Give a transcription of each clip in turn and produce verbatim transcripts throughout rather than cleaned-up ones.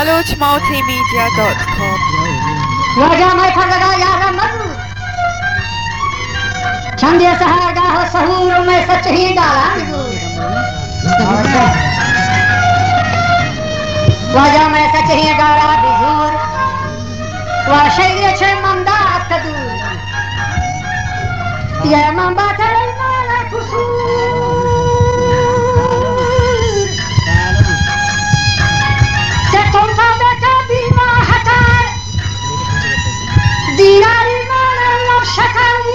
بلوچ multimedia dot com वजह मैं फगदा यार मत छंदे सहागा हो सहूर में सच ही डाला वजह मैं सच ही डाला बिजूर वा शैर छे मंदा तदूर ये मंबा तले माला कुसूर ते तुम सा बेटा बीमा हटाए दियारी माला लब शकाई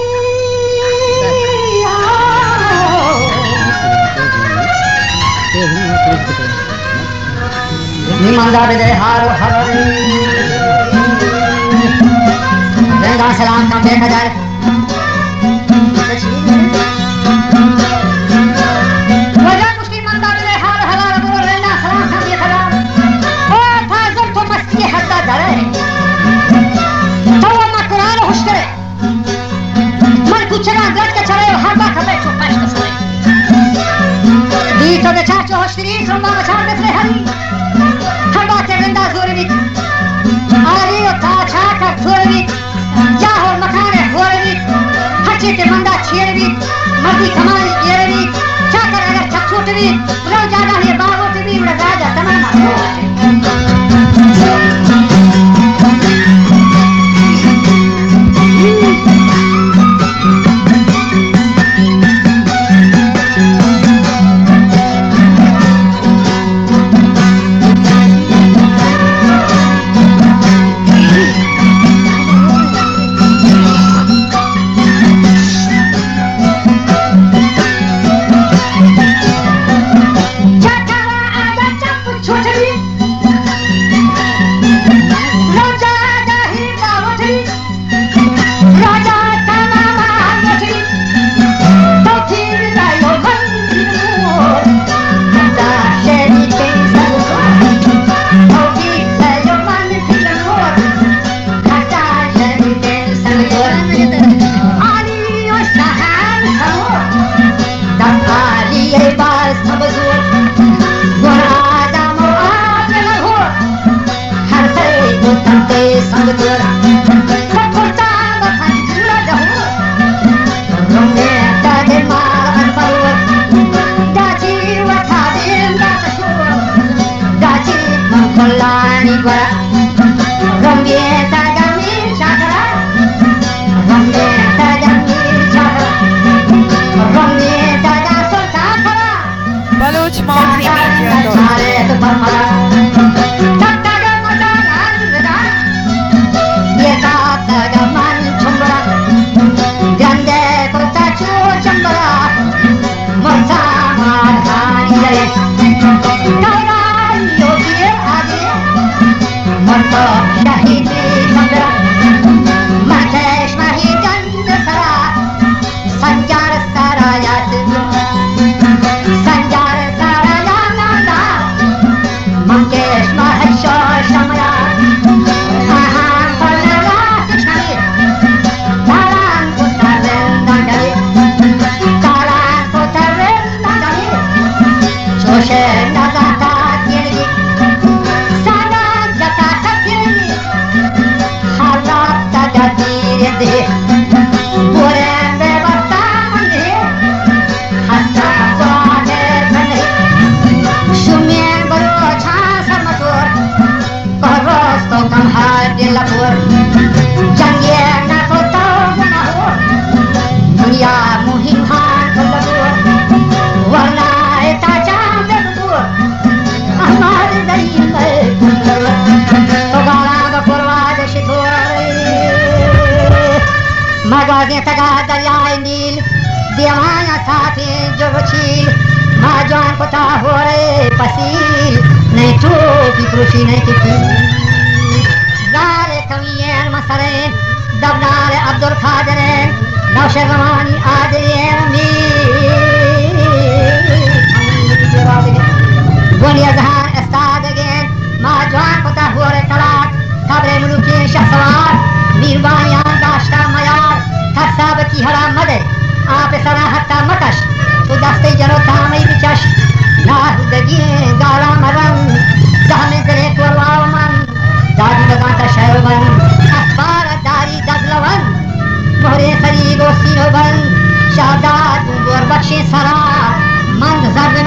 निमंदा दे हारो हरी रंगा सलाम का देखा जाए वजह मुश्किल मंदा दे हारो हलाल बोल रंगा सलाम का देखा जाए ओ फाजल तो मस्ती हद्दा धरे तो वो कुरान होश करे मन कुछ ना गट के चले हर बात हमें चुपाश के सरे दी तो दे चाचो होशरी सुनवा मचार दे हरी मर्दी कमाली येरवी चाकर अगर चक्षुटवी रो ज्यादा है बाबूटवी उड़ा राजा तमन्ना Baloch multimedia dot com मगाज़े तगा दरियाए नील देवाया साथे जो छील माँ जान पता हो रे पसील नहीं चोकी कृषि नहीं किसी गारे कवियन मसरे दबनारे अब्दुल खादर नौशर रवानी आदरियन मीर गोनिया जहान अस्ताद अगेन माँ जान पता हो रे तलाक खबरे मुलुकी शख्सवार मीरबानियां दाश्ता मयार थरसाब की हरा मदे आप सरा हत्ता मकश तो दस्ते जनो तामई बिचश ना दगी गाला मरम दामे करे तो वाव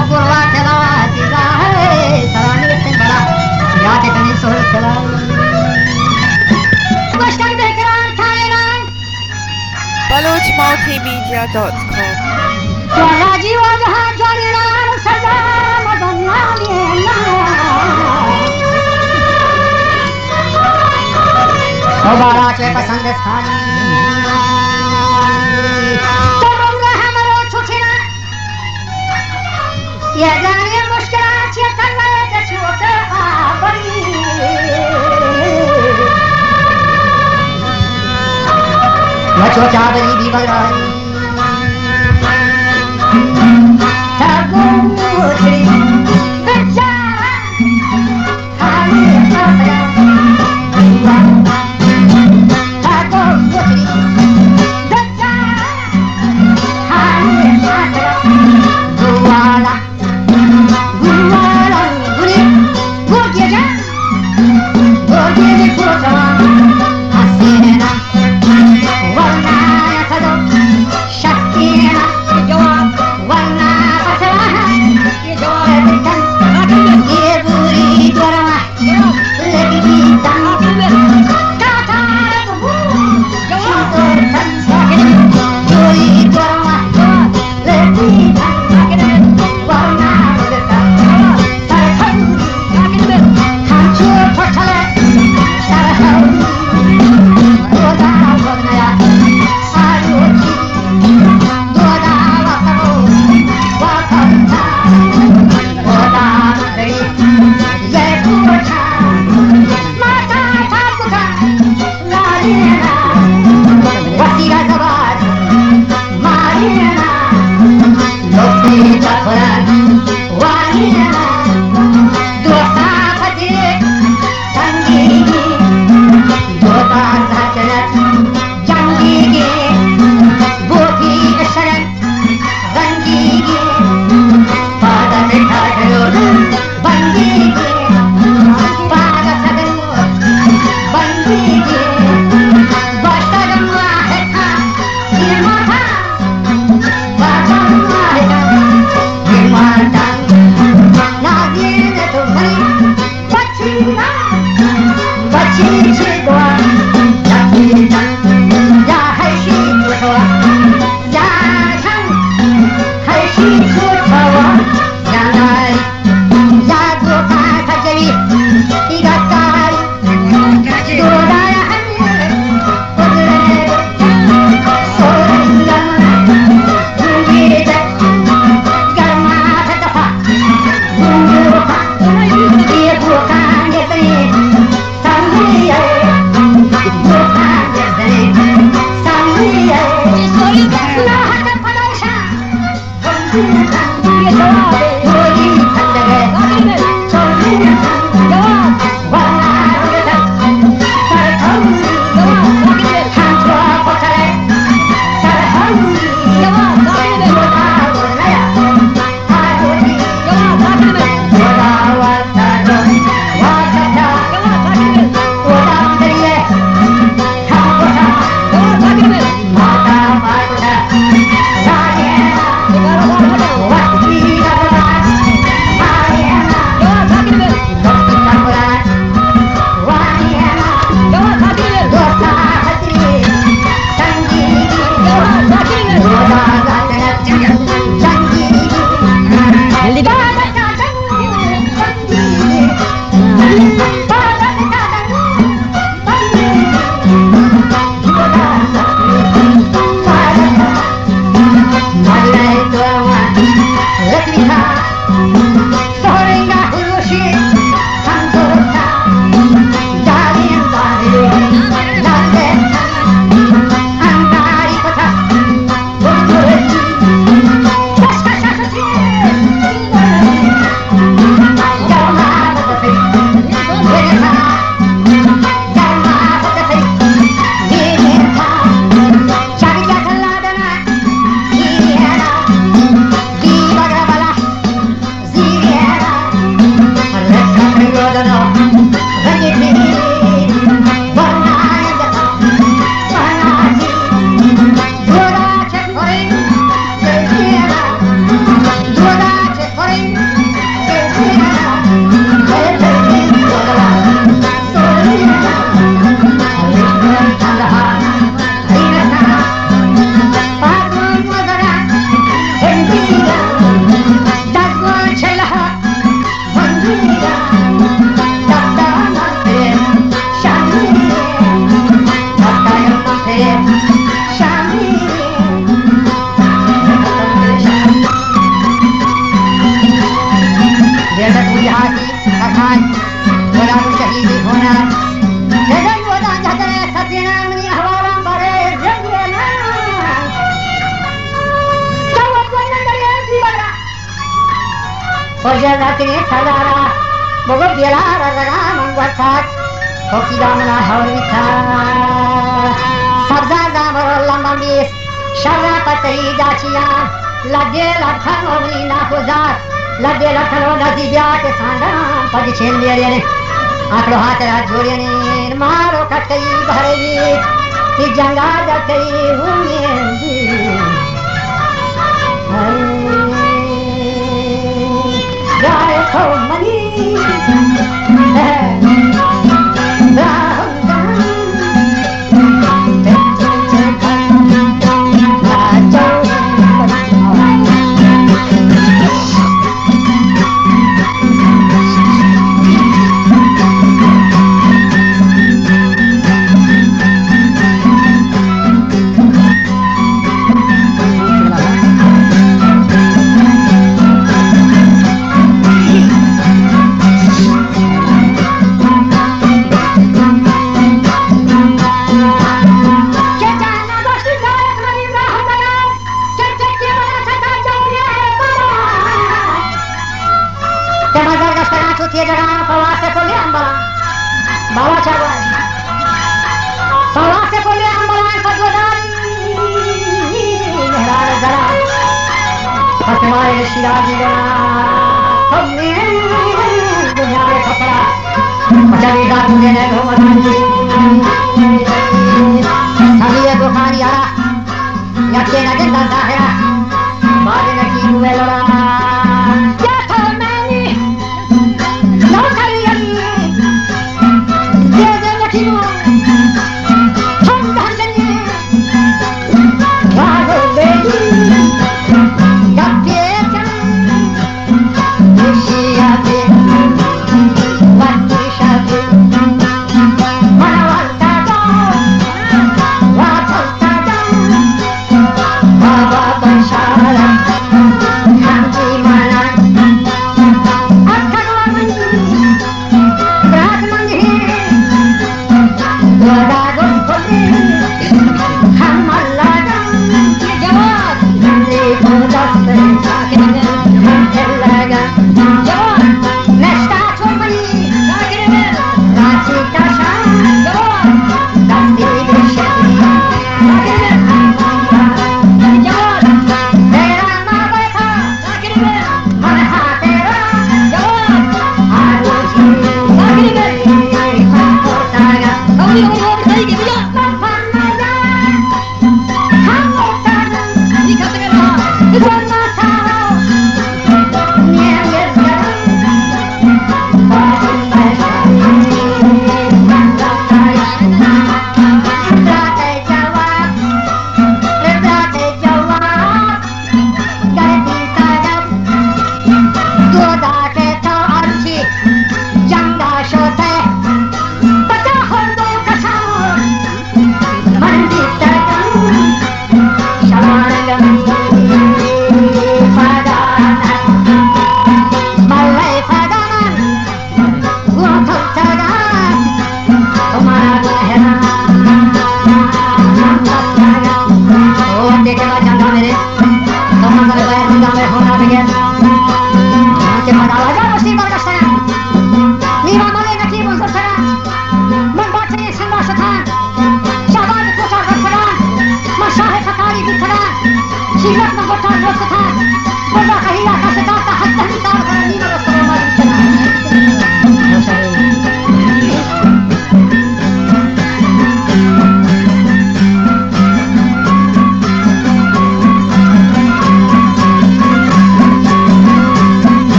Baloch Multimedia dot com बाराचे पसंद स्थानी तो बोला हमरो छुछना ये जाने मुश्किल छे तन्ने के छोटे आ बड़ी मैं छोटा बड़ी भी बलाई तबो छे बेचारा हाली अपना በታች ወዳጁን ሸሂድ ይሆናል። ለዘኝ ወዳጅ ሀገሬ ሰፊና ምን ያህባራን ባሬ ዘንገና ሰዎች ወነገሬ ሲበራ ወጀራትኔ ሰላራ በጎብ የላራ ረጋ መንጓታት ሆኪዳምና ሀውሪታ ሰብዛዛ መሮላም ባምቢስ ሸራ ቀጠይ ዳችያ ለዴ ለተኖሪና ሁዛት ለዴ ለተኖና ዚቢያ ከሳንዳም ፓዲቼን ሊየኔ አክሎ ሀተራ ጆሪኔን ማሮ ከተይ ባህረቢ ሲጃንጋ ዳተይ ሁኔንዲ ጋሬ ኮመኒ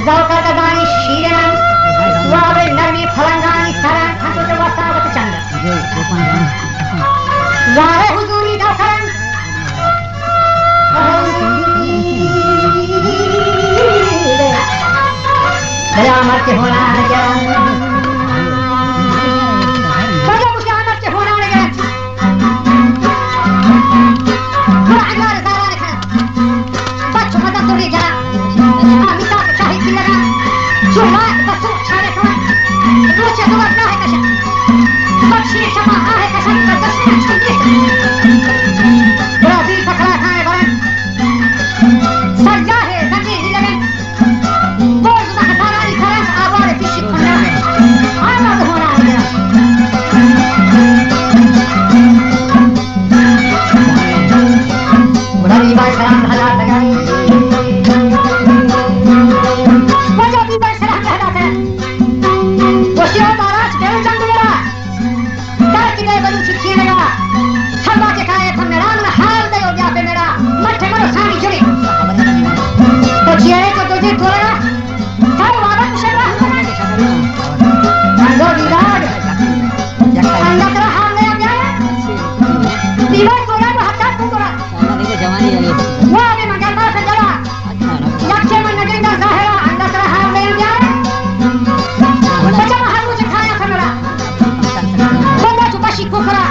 زوکر دانی شیرن سواب نرمی پلنگانی سرن تنتو تو وساوت چند زاره حضوری دوکرن بلا مرد ہونا نگرن بلا مجھے مرد ہونا نگرن بلا عجار زاران کھن بچو مدد توڑی جرا آمیتا شاہد کی لگا شہرات بسو چھاڑے کھن روچے دور نہ ہے کشن بخشی شما آہ کشن کا دشن چھوٹی بلا دل پکڑا کھائے برن سجا ہے زنگی ہی لگن بوز دا خسارانی کرن آبار پیشی کھننا آمد ہونا آگیا بڑا بیبائی سلام بھلا لگائی بڑا بیبائی سلام بھلا کرن وشیو داراج بیرو جنگ لگا در کی دے بلو چکی لگا تھلوا کے کھائے تھا میرا من حال دے ہو گیا پہ میرا مٹھے مرو سانی جڑی تو چیئے کو تجھے تھوڑا تھر وارا مشرہ ہونا رنگو دیدار اللہ ترہ حال لے آگیا ہے دیوار کولا وہ حتیٰ کو کرا وہ آگے مگر بار سے جلا یکچے من نگری دا ظاہرہ اللہ ترہ حال لے آگیا ہے بچہ ہر مجھے کھایا تھا میرا بندہ جو بشی کو کرا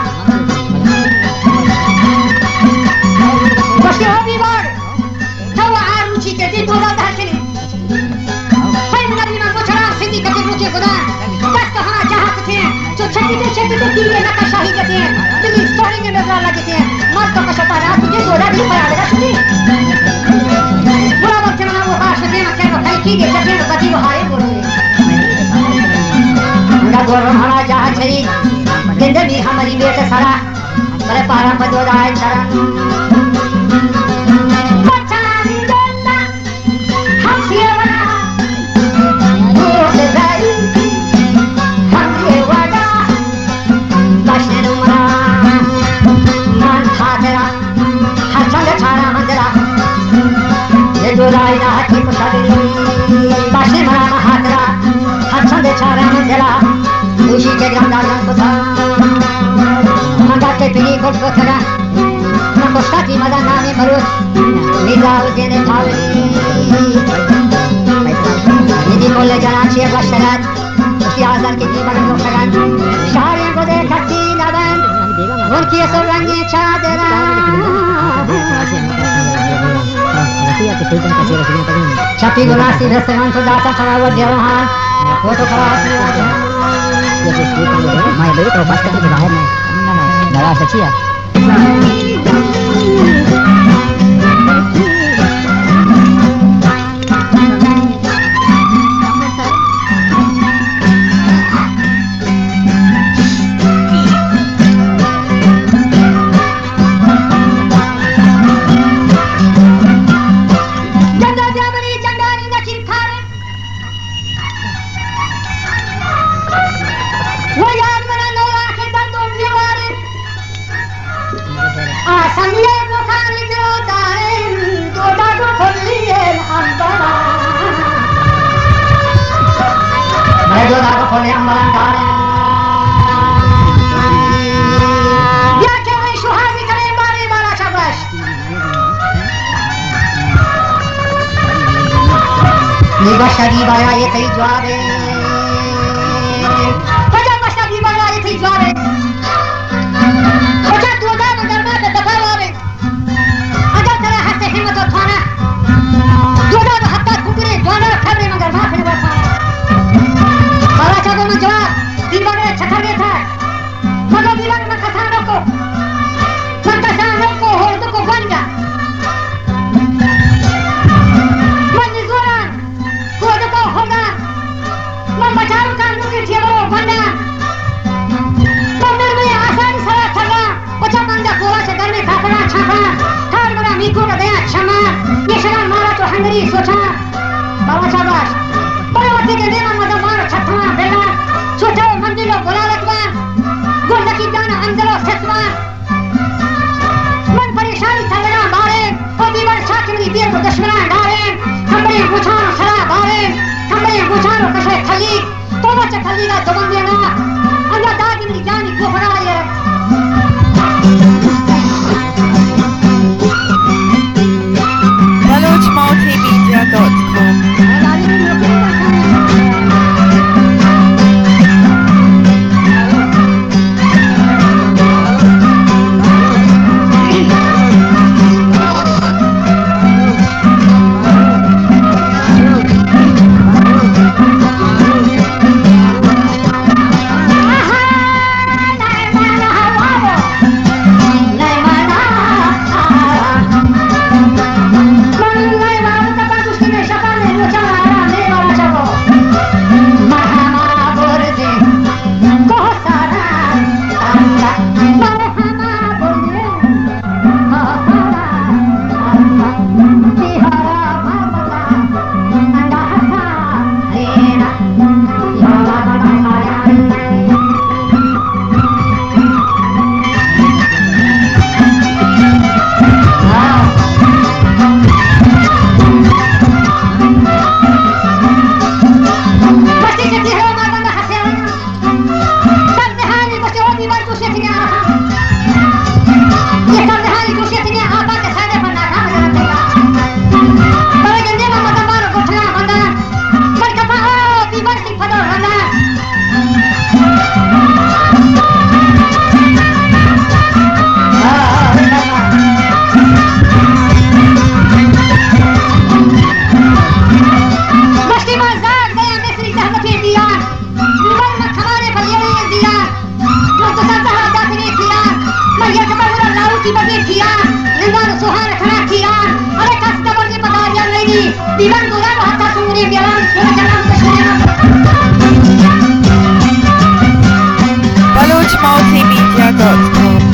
بشی ہو دیوار تو آروچی کے دل بودا دہتنی فیل نبی من مچران سندی کتی روچے خدا دست ہاں جہاں کتے ہیں جو چھتی دے چھتی دے دیلے نکا شاہی کتے ہیں دلی سٹوری میں نظر لگتے ہیں مرد تو کشتا رہا تجھے دوڑا بھی پڑا لگا شدی برا وقت منا وہ باش نکے مکے تو کئی کی گے چکے تو کتی وہ ہارے بولو انگا گورو ہمارا جہاں چھئی گندے بھی ہماری بیت سرا بلے پارا پدو دائیں سرا Dodai da hati kusadi, bashi mara mahatera, hatsande chara mandela, ushi ke granda rankota, mandate pili kotkotera, nakostati madanami marut, nida ujene thaveli, nidi molle janachi bashtarat, ushi azar ki divan goftaran, shahriyan ko dekhati naban, unki sorangi chadera. Chapi gulasi restoran to data para jalan, foto para mai beri to pasti ke bahar mein, dara sachi ya. Bashadi baya ye thai jwabe Baja bashadi baya ye thai jwabe Baja doda magarma da dafa lawe Agar tara hasse himmat aur thana doda da hatta kukure dwana khabre magarma phir basa Bala cha ko jawab diware chakar ge tha Maga diware ma katha roko Santa sa roko hord ko banja बचाओ कानून के ठेलो बंदा बंदर में आसानी से ठगा बचा बंदा कोला से घर में खापड़ा छापा थार बड़ा मीको का दया क्षमा ये शरण मारा तो हंगरी सोचा salida domandena alla dati militani cooperaie Baluch Multimedia dot com. Vivan Durano hasta su violán, Baluch Multimedia dot com.